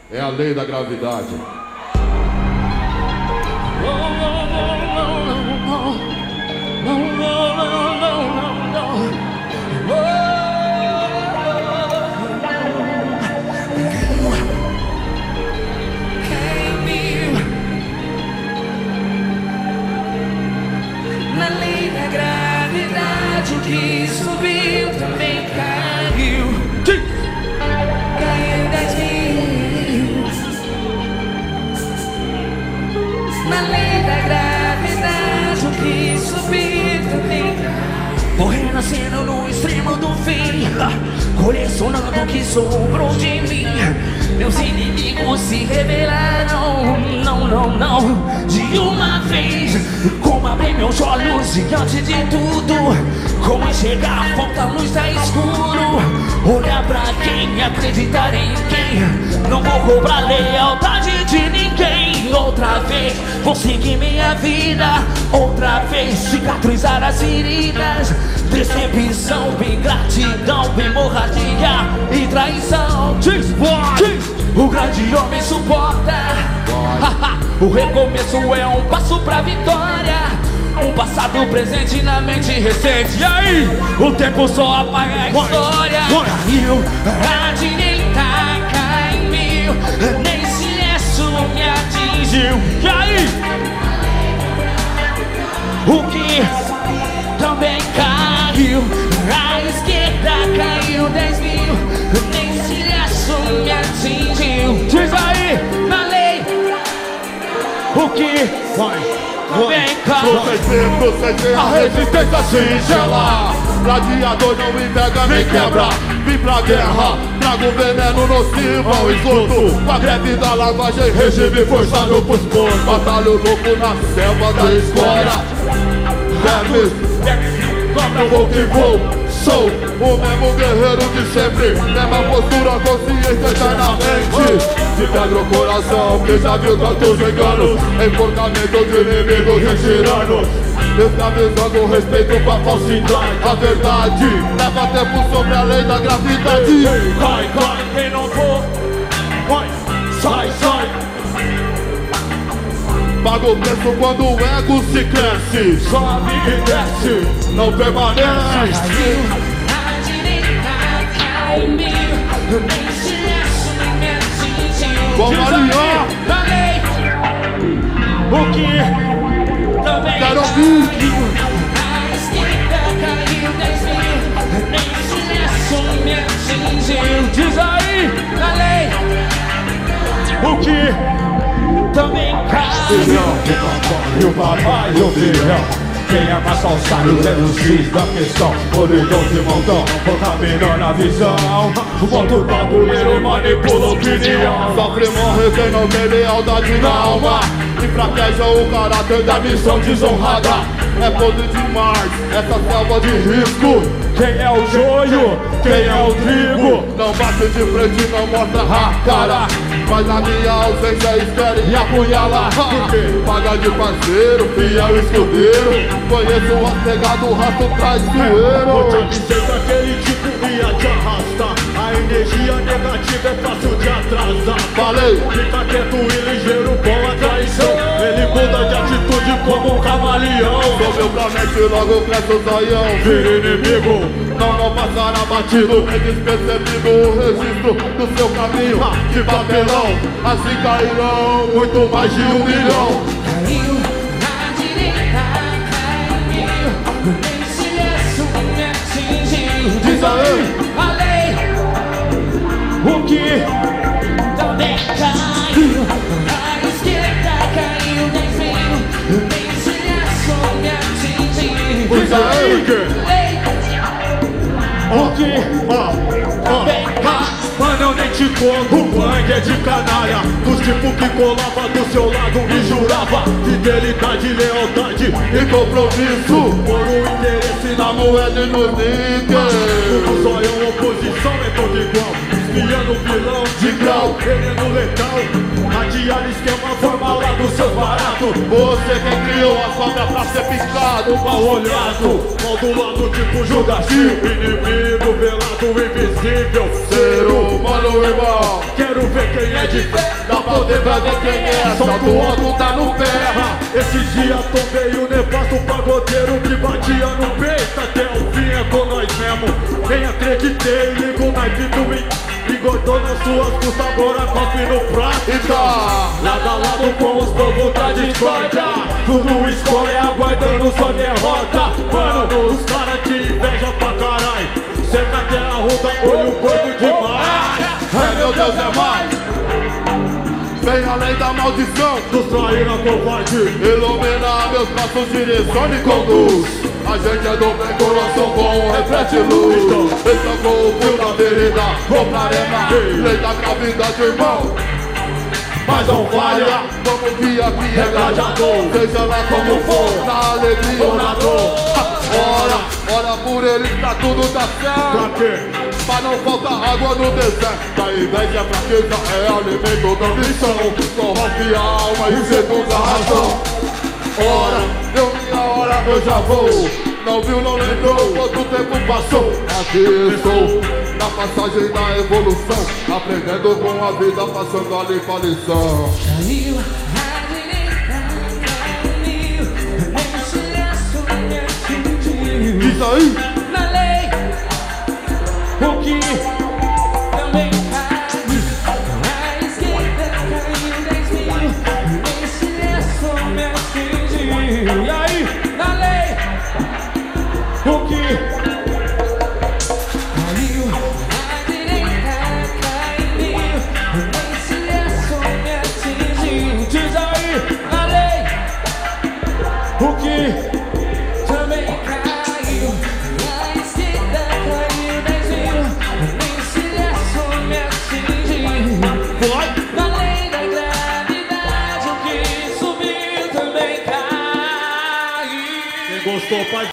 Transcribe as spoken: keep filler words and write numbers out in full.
É a lei da gravidade. Na lei da gravidade, o que subiu também caiu. Caiu dez mil. Na lei da gravidade, o que subiu também caiu. Vou renascendo no extremo do fim, colecionando o que sobrou de mim. Meus inimigos se revelaram, não, não, não, de uma vez. Como abrir meus olhos diante de tudo, como enxergar a ponta luz da escuro. Olhar pra quem, acreditar em quem, não vou cobrar lealdade de ninguém. Outra vez vou seguir minha vida, outra vez cicatrizar as feridas. Decepção, ingratidão, hemorragia e traição. O grande homem suporta. O recomeço é um passo pra vitória. Um passado presente na mente recente. E aí? O tempo só apaga a história. Caiu, a direita cai em mil, nem silêncio me atingiu. E aí? O que também caiu, a esquerda caiu dez mil, nem silêncio me atingiu. Diz aí, na lei, o que vai, também caiu. A resistência singela, gladiador não me pega nem quebra. Vim pra guerra, trago veneno nocivo, esgoto. Com a greve da lavagem, regime forçado pros pontos. Batalho louco na selva da escola. Eu vou que vou, sou o mesmo guerreiro de sempre. Mesma postura, consciência eternamente. De pedra o coração, que já viu tantos enganos. Enforcamento de inimigos retirando, escravizando respeito com a falsidade. A verdade leva tempo sobre a lei da gravidade. Cai, cai, quem não for, vai, sai, sai. Paga o preço quando o ego se cresce. Sobe e desce, não permanece. Caiu, a direita cai em mil, nem silêncio me atingiu. Vamos alinhar. Na lei, o que também quero ouvir. caiu. A esquerda caiu dez mil, nem silêncio me atingiu. diz aí, Na lei, o que também caiu. e o papai e o filhão. Quem é mais falsário é o X da questão. Poderoso de montão, contaminando a visão. Bota o tabuleiro e manipula a opinião. Sofre, morre quem não tem lealdade na alma. Enfraqueja o caráter da missão desonrada. É podre demais, essa selva de risco. Quem é o joio, quem é o trigo. Não bate de frente, não mostra a cara. Mas na minha ausência eles querem apunhalar. Paga de parceiro, fiel escudeiro. Conheço o apegado, o rastro traiçoeiro. Vou te avisar que aquele tipo ia te arrastar. A energia negativa é fácil de atrasar. Falei, Fica quieto e ligeiro com a traição. Ele muda de atitude como um camaleão. sou meu planete, logo cresce o zoião. Vira inimigo, Não, não passará batido, é despercebido o registro do seu caminho de papelão. Assim cairão muito mais de um milhão. Caiu, a direita caiu, nem silêncio me atingiu. Diz aí, A lei, o que também caiu. A esquerda caiu dez mil, nem silêncio me atingiu. diz aí, A lei, O que? Ah, também ah, caiu. mano, eu nem te conto, o gangue é de canalha. Dos tipos que colava do seu lado e jurava fidelidade, lealdade e compromisso por um interesse na na moeda e no níquel. Tudo só é uma oposição, é tudo igual. Espiando o vilão De grau, veneno letal. Criar esquema, forma lá dos seus baratos. Você quem criou a cobra pra ser picado. Mal olhado, modulado tipo Judas. Inimigo velado, invisível. Ser humano, irmão. Quero ver quem é de fé. Dá poder pra ver quem é. Só do outro tá no pé. Esse dia tomei o nefasto pagodeiro que batia no peito. Até o fim é com nós mesmo. Nem acreditei, ligo o naipe do mim. Engordou nas suas custas, agora copo no prato. E tá lado a lado com os povos da discórdia. Tudo escolhe aguardando sua derrota. Mano, os caras te invejam pra caralho. Cerca até a ruda, olho gordo demais. Ai meu Deus, é mais. Vem além da maldição dos traíra covarde. Ilumina meus passos, direciona e conduz. A gente é do bem, coração bom, reflete luz. Esse é o fio da vereda, vou pra arena. Lei da gravidade, irmão, mas não falha. Vamos que aqui é gladiador. Seja lá como for, na alegria ou na dor. Ora, ora por ele pra tudo dar certo. Pra quê? Mas não falta água no deserto. Da inveja, fraqueza é alimento da ambição. Corrompe a alma e seduz a razão. Ora, deu minha hora, eu já vou. Não viu, não lembrou, quanto tempo passou. Aqui estou, na passagem da evolução. Aprendendo com a vida, passando a limpa a lição. Caiu a direita, caiu, nem silêncio me atingiu. Diz aí. Na lei, o que também caiu. A esquerda caiu dez mil, nem silêncio me atingiu. E aí, na lei, o que caiu, a direita caiu, nem silêncio me atingiu. Diz aí, na lei, o que também caiu. A esquerda caiu dez mil, nem silêncio me atingiu. Na lei da gravidade, o que subiu também caiu. Quem gostou, faz